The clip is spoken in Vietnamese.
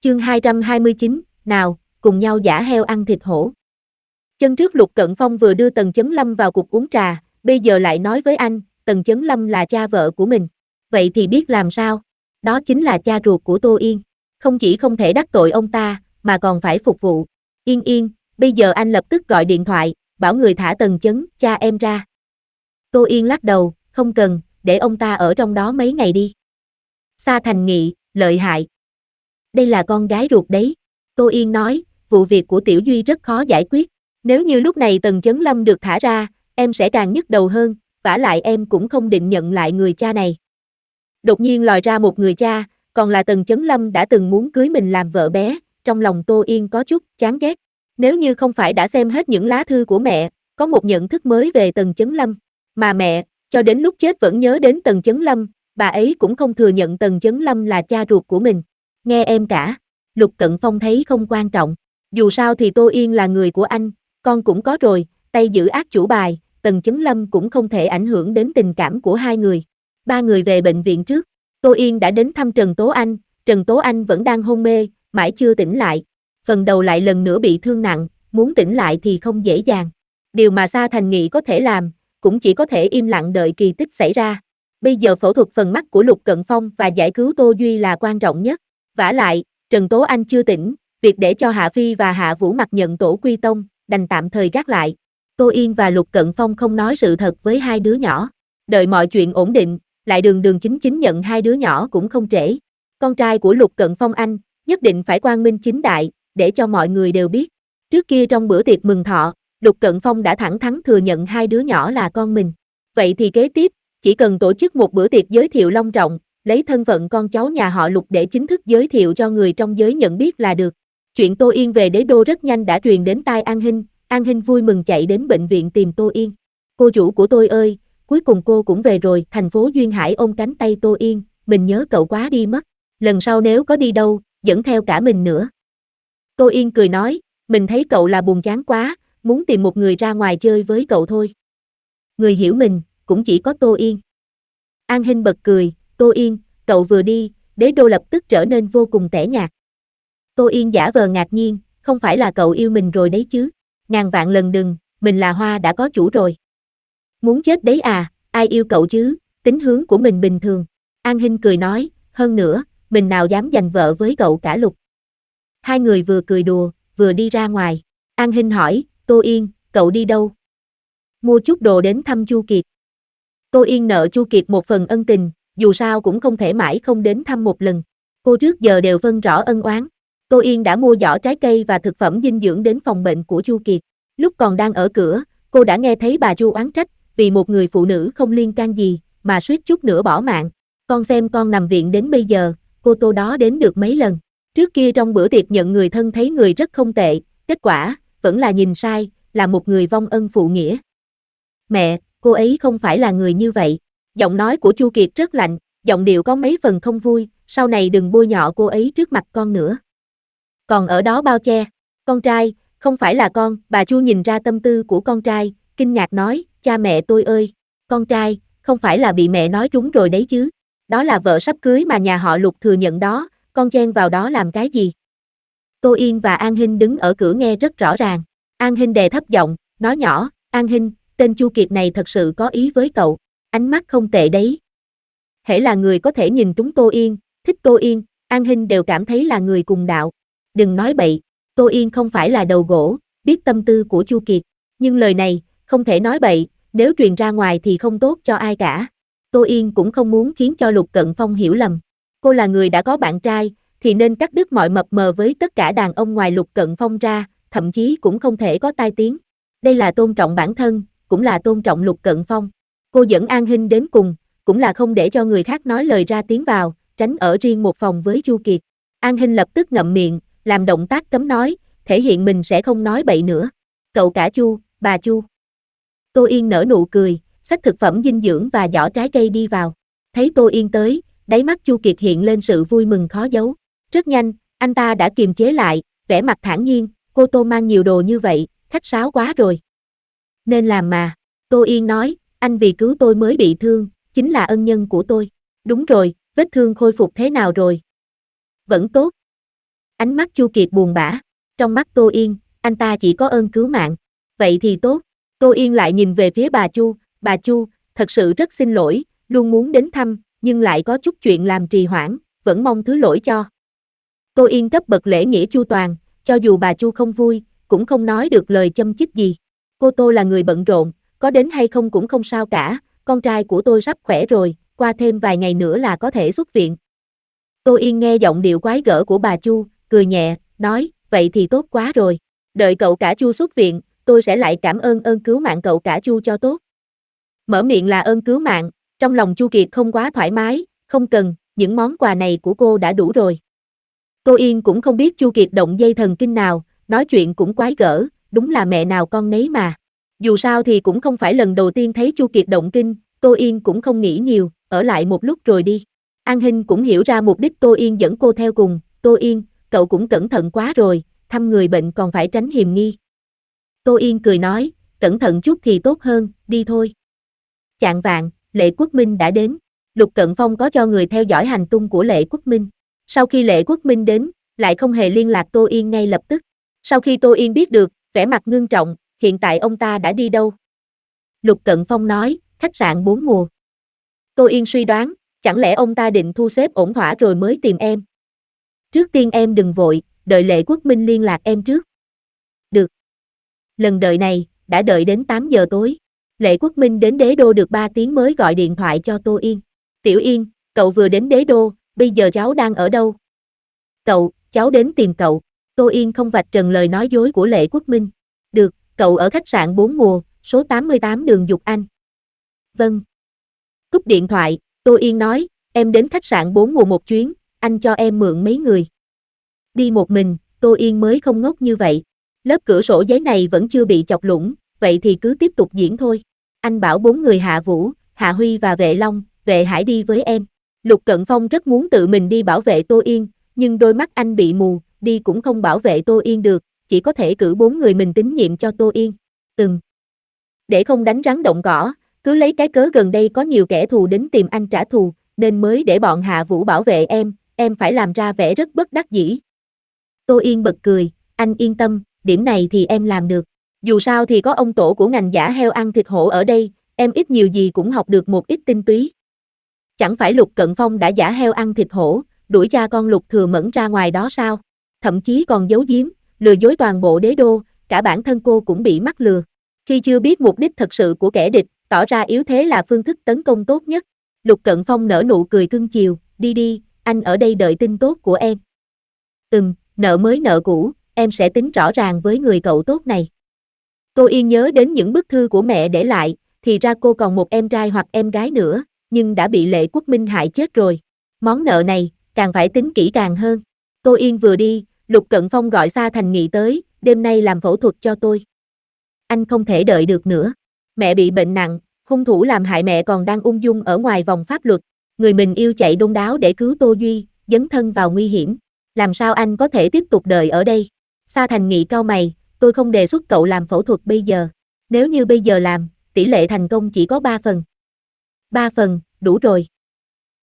Chương 229, nào, cùng nhau giã heo ăn thịt hổ. Chân trước Lục Cận Phong vừa đưa Tần Chấn Lâm vào cuộc uống trà, bây giờ lại nói với anh, Tần Chấn Lâm là cha vợ của mình. Vậy thì biết làm sao? Đó chính là cha ruột của Tô Yên. Không chỉ không thể đắc tội ông ta, mà còn phải phục vụ. Yên Yên, bây giờ anh lập tức gọi điện thoại, bảo người thả Tần Chấn, cha em ra. Tô Yên lắc đầu, không cần, để ông ta ở trong đó mấy ngày đi. Sa Thành Nghị, lợi hại. Đây là con gái ruột đấy. Tô Yên nói, vụ việc của Tiểu Duy rất khó giải quyết. Nếu như lúc này Tần Chấn Lâm được thả ra, em sẽ càng nhức đầu hơn, vả lại em cũng không định nhận lại người cha này. Đột nhiên lòi ra một người cha, còn là Tần Chấn Lâm đã từng muốn cưới mình làm vợ bé, trong lòng Tô Yên có chút chán ghét. Nếu như không phải đã xem hết những lá thư của mẹ, có một nhận thức mới về Tần Chấn Lâm, mà mẹ, cho đến lúc chết vẫn nhớ đến Tần Chấn Lâm, bà ấy cũng không thừa nhận Tần Chấn Lâm là cha ruột của mình. Nghe em cả, Lục Cận Phong thấy không quan trọng, dù sao thì Tô Yên là người của anh, con cũng có rồi, tay giữ ác chủ bài, Tần Chấn Lâm cũng không thể ảnh hưởng đến tình cảm của hai người. Ba người về bệnh viện trước, Tô Yên đã đến thăm Trần Tố Anh, Trần Tố Anh vẫn đang hôn mê, mãi chưa tỉnh lại, phần đầu lại lần nữa bị thương nặng, muốn tỉnh lại thì không dễ dàng. Điều mà Sa Thành Nghị có thể làm, cũng chỉ có thể im lặng đợi kỳ tích xảy ra. Bây giờ phẫu thuật phần mắt của Lục Cận Phong và giải cứu Tô Duy là quan trọng nhất. Vả lại, Trần Tố Anh chưa tỉnh, việc để cho Hạ Phi và Hạ Vũ Mặc nhận tổ quy tông, đành tạm thời gác lại. Tô Yên và Lục Cận Phong không nói sự thật với hai đứa nhỏ. Đợi mọi chuyện ổn định, lại đường đường chính chính nhận hai đứa nhỏ cũng không trễ. Con trai của Lục Cận Phong anh, nhất định phải quang minh chính đại, để cho mọi người đều biết. Trước kia trong bữa tiệc mừng thọ, Lục Cận Phong đã thẳng thắn thừa nhận hai đứa nhỏ là con mình. Vậy thì kế tiếp, chỉ cần tổ chức một bữa tiệc giới thiệu long trọng, lấy thân phận con cháu nhà họ Lục để chính thức giới thiệu cho người trong giới nhận biết là được. Chuyện Tô Yên về đế đô rất nhanh đã truyền đến tai An Hinh vui mừng chạy đến bệnh viện tìm Tô Yên. Cô chủ của tôi ơi, cuối cùng cô cũng về rồi. Thành phố Duyên Hải ôm cánh tay Tô Yên, mình nhớ cậu quá đi mất, lần sau nếu có đi đâu, dẫn theo cả mình nữa. Tô Yên cười nói, mình thấy cậu là buồn chán quá, muốn tìm một người ra ngoài chơi với cậu thôi. Người hiểu mình, cũng chỉ có Tô Yên. An Hinh bật cười, Tô Yên, cậu vừa đi, đế đô lập tức trở nên vô cùng tẻ nhạt. Tô Yên giả vờ ngạc nhiên, không phải là cậu yêu mình rồi đấy chứ, ngàn vạn lần đừng, mình là hoa đã có chủ rồi. Muốn chết đấy à, ai yêu cậu chứ, tính hướng của mình bình thường. An Hinh cười nói, hơn nữa, mình nào dám giành vợ với cậu cả Lục. Hai người vừa cười đùa, vừa đi ra ngoài. An Hinh hỏi, Tô Yên, cậu đi đâu? Mua chút đồ đến thăm Chu Kiệt. Tô Yên nợ Chu Kiệt một phần ân tình, dù sao cũng không thể mãi không đến thăm một lần. Cô trước giờ đều phân rõ ân oán. Tô Yên đã mua giỏ trái cây và thực phẩm dinh dưỡng đến phòng bệnh của Chu Kiệt. Lúc còn đang ở cửa, cô đã nghe thấy bà Chu oán trách, vì một người phụ nữ không liên can gì, mà suýt chút nữa bỏ mạng. Con xem con nằm viện đến bây giờ, cô Tô đó đến được mấy lần. Trước kia trong bữa tiệc nhận người thân thấy người rất không tệ, kết quả, vẫn là nhìn sai, là một người vong ân phụ nghĩa. Mẹ, cô ấy không phải là người như vậy. Giọng nói của Chu Kiệt rất lạnh, giọng điệu có mấy phần không vui, sau này đừng bôi nhọ cô ấy trước mặt con nữa. Còn ở đó bao che, con trai, không phải là con, bà Chu nhìn ra tâm tư của con trai, kinh ngạc nói, cha mẹ tôi ơi, con trai, không phải là bị mẹ nói trúng rồi đấy chứ, đó là vợ sắp cưới mà nhà họ Lục thừa nhận đó, con chen vào đó làm cái gì? Tô Yên và An Hinh đứng ở cửa nghe rất rõ ràng, An Hinh đè thấp giọng, nói nhỏ, An Hinh, tên Chu Kiệt này thật sự có ý với cậu, ánh mắt không tệ đấy. Hễ là người có thể nhìn trúng Tô Yên, thích Tô Yên, An Hinh đều cảm thấy là người cùng đạo. Đừng nói bậy, Tô Yên không phải là đầu gỗ, biết tâm tư của Chu Kiệt, nhưng lời này, không thể nói bậy, nếu truyền ra ngoài thì không tốt cho ai cả. Tô Yên cũng không muốn khiến cho Lục Cận Phong hiểu lầm. Cô là người đã có bạn trai, thì nên cắt đứt mọi mập mờ với tất cả đàn ông ngoài Lục Cận Phong ra, thậm chí cũng không thể có tai tiếng. Đây là tôn trọng bản thân, cũng là tôn trọng Lục Cận Phong. Cô dẫn An Hinh đến cùng, cũng là không để cho người khác nói lời ra tiếng vào, tránh ở riêng một phòng với Chu Kiệt. An Hinh lập tức ngậm miệng, làm động tác cấm nói, thể hiện mình sẽ không nói bậy nữa. Cậu cả Chu, bà Chu. Tô Yên nở nụ cười, xách thực phẩm dinh dưỡng và giỏ trái cây đi vào. Thấy Tô Yên tới, đáy mắt Chu Kiệt hiện lên sự vui mừng khó giấu. Rất nhanh, anh ta đã kiềm chế lại, vẻ mặt thản nhiên, cô Tô mang nhiều đồ như vậy, khách sáo quá rồi. Nên làm mà. Tô Yên nói, anh vì cứu tôi mới bị thương, chính là ân nhân của tôi. Đúng rồi, vết thương khôi phục thế nào rồi? Vẫn tốt. Ánh mắt Chu Kiệt buồn bã. Trong mắt Tô Yên, anh ta chỉ có ơn cứu mạng. Vậy thì tốt. Tô Yên lại nhìn về phía bà Chu, thật sự rất xin lỗi, luôn muốn đến thăm, nhưng lại có chút chuyện làm trì hoãn, vẫn mong thứ lỗi cho. Tô Yên cấp bậc lễ nghĩa chu toàn, cho dù bà Chu không vui, cũng không nói được lời châm chích gì. Cô Tô là người bận rộn, có đến hay không cũng không sao cả, con trai của tôi sắp khỏe rồi, qua thêm vài ngày nữa là có thể xuất viện. Tô Yên nghe giọng điệu quái gở của bà Chu, cười nhẹ, nói, vậy thì tốt quá rồi. Đợi cậu cả Chu xuất viện, tôi sẽ lại cảm ơn cứu mạng cậu cả Chu cho tốt. Mở miệng là ơn cứu mạng, trong lòng Chu Kiệt không quá thoải mái, không cần, những món quà này của cô đã đủ rồi. Tô Yên cũng không biết Chu Kiệt động dây thần kinh nào, nói chuyện cũng quái gở, đúng là mẹ nào con nấy mà. Dù sao thì cũng không phải lần đầu tiên thấy Chu Kiệt động kinh, Tô Yên cũng không nghĩ nhiều, ở lại một lúc rồi đi. An Hinh cũng hiểu ra mục đích Tô Yên dẫn cô theo cùng, Tô Yên, cậu cũng cẩn thận quá rồi, thăm người bệnh còn phải tránh hiềm nghi. Tô Yên cười nói, cẩn thận chút thì tốt hơn, đi thôi. Chạng vạng, Lệ Quốc Minh đã đến. Lục Cận Phong có cho người theo dõi hành tung của Lệ Quốc Minh. Sau khi Lệ Quốc Minh đến, lại không hề liên lạc Tô Yên ngay lập tức. Sau khi Tô Yên biết được, vẻ mặt ngưng trọng, hiện tại ông ta đã đi đâu? Lục Cận Phong nói, khách sạn 4 mùa. Tô Yên suy đoán, chẳng lẽ ông ta định thu xếp ổn thỏa rồi mới tìm em? Trước tiên em đừng vội, đợi Lệ Quốc Minh liên lạc em trước. Được. Lần đợi này, đã đợi đến 8 giờ tối. Lệ Quốc Minh đến Đế Đô được 3 tiếng mới gọi điện thoại cho Tô Yên. Tiểu Yên, cậu vừa đến Đế Đô, bây giờ cháu đang ở đâu? Cháu đến tìm cậu. Tô Yên không vạch trần lời nói dối của Lệ Quốc Minh. Được, cậu ở khách sạn 4 mùa, số 88 đường Dục Anh. Vâng. Cúp điện thoại, Tô Yên nói, em đến khách sạn 4 mùa một chuyến, anh cho em mượn mấy người. Đi một mình, Tô Yên mới không ngốc như vậy. Lớp cửa sổ giấy này vẫn chưa bị chọc lũng, vậy thì cứ tiếp tục diễn thôi. Anh bảo 4 người Hạ Vũ, Hạ Huy và Vệ Long, Vệ Hải đi với em. Lục Cận Phong rất muốn tự mình đi bảo vệ Tô Yên, nhưng đôi mắt anh bị mù, đi cũng không bảo vệ Tô Yên được, chỉ có thể cử 4 người mình tín nhiệm cho Tô Yên. Để không đánh rắn động cỏ, cứ lấy cái cớ gần đây có nhiều kẻ thù đến tìm anh trả thù, nên mới để bọn Hạ Vũ bảo vệ em phải làm ra vẻ rất bất đắc dĩ. Tô Yên bật cười, anh yên tâm, điểm này thì em làm được. Dù sao thì có ông tổ của ngành giả heo ăn thịt hổ ở đây, em ít nhiều gì cũng học được một ít tinh túy. Chẳng phải Lục Cận Phong đã giả heo ăn thịt hổ, đuổi cha con Lục Thừa Mẫn ra ngoài đó sao? Thậm chí còn giấu giếm, lừa dối toàn bộ Đế Đô, cả bản thân cô cũng bị mắc lừa. Khi chưa biết mục đích thật sự của kẻ địch, tỏ ra yếu thế là phương thức tấn công tốt nhất. Lục Cận Phong nở nụ cười cưng chiều, đi, anh ở đây đợi tin tốt của em. Nợ mới nợ cũ, em sẽ tính rõ ràng với người cậu tốt này. Tô Yên nhớ đến những bức thư của mẹ để lại, thì ra cô còn một em trai hoặc em gái nữa, nhưng đã bị Lệ Quốc Minh hại chết rồi. Món nợ này, càng phải tính kỹ càng hơn. Tô Yên vừa đi, Lục Cận Phong gọi Sa Thành Nghị tới, đêm nay làm phẫu thuật cho tôi. Anh không thể đợi được nữa. Mẹ bị bệnh nặng, hung thủ làm hại mẹ còn đang ung dung ở ngoài vòng pháp luật. Người mình yêu chạy đôn đáo để cứu Tô Duy, dấn thân vào nguy hiểm. Làm sao anh có thể tiếp tục đợi ở đây? Sa Thành Nghị cau mày, tôi không đề xuất cậu làm phẫu thuật bây giờ. Nếu như bây giờ làm, tỷ lệ thành công chỉ có 3 phần. 3 phần, đủ rồi.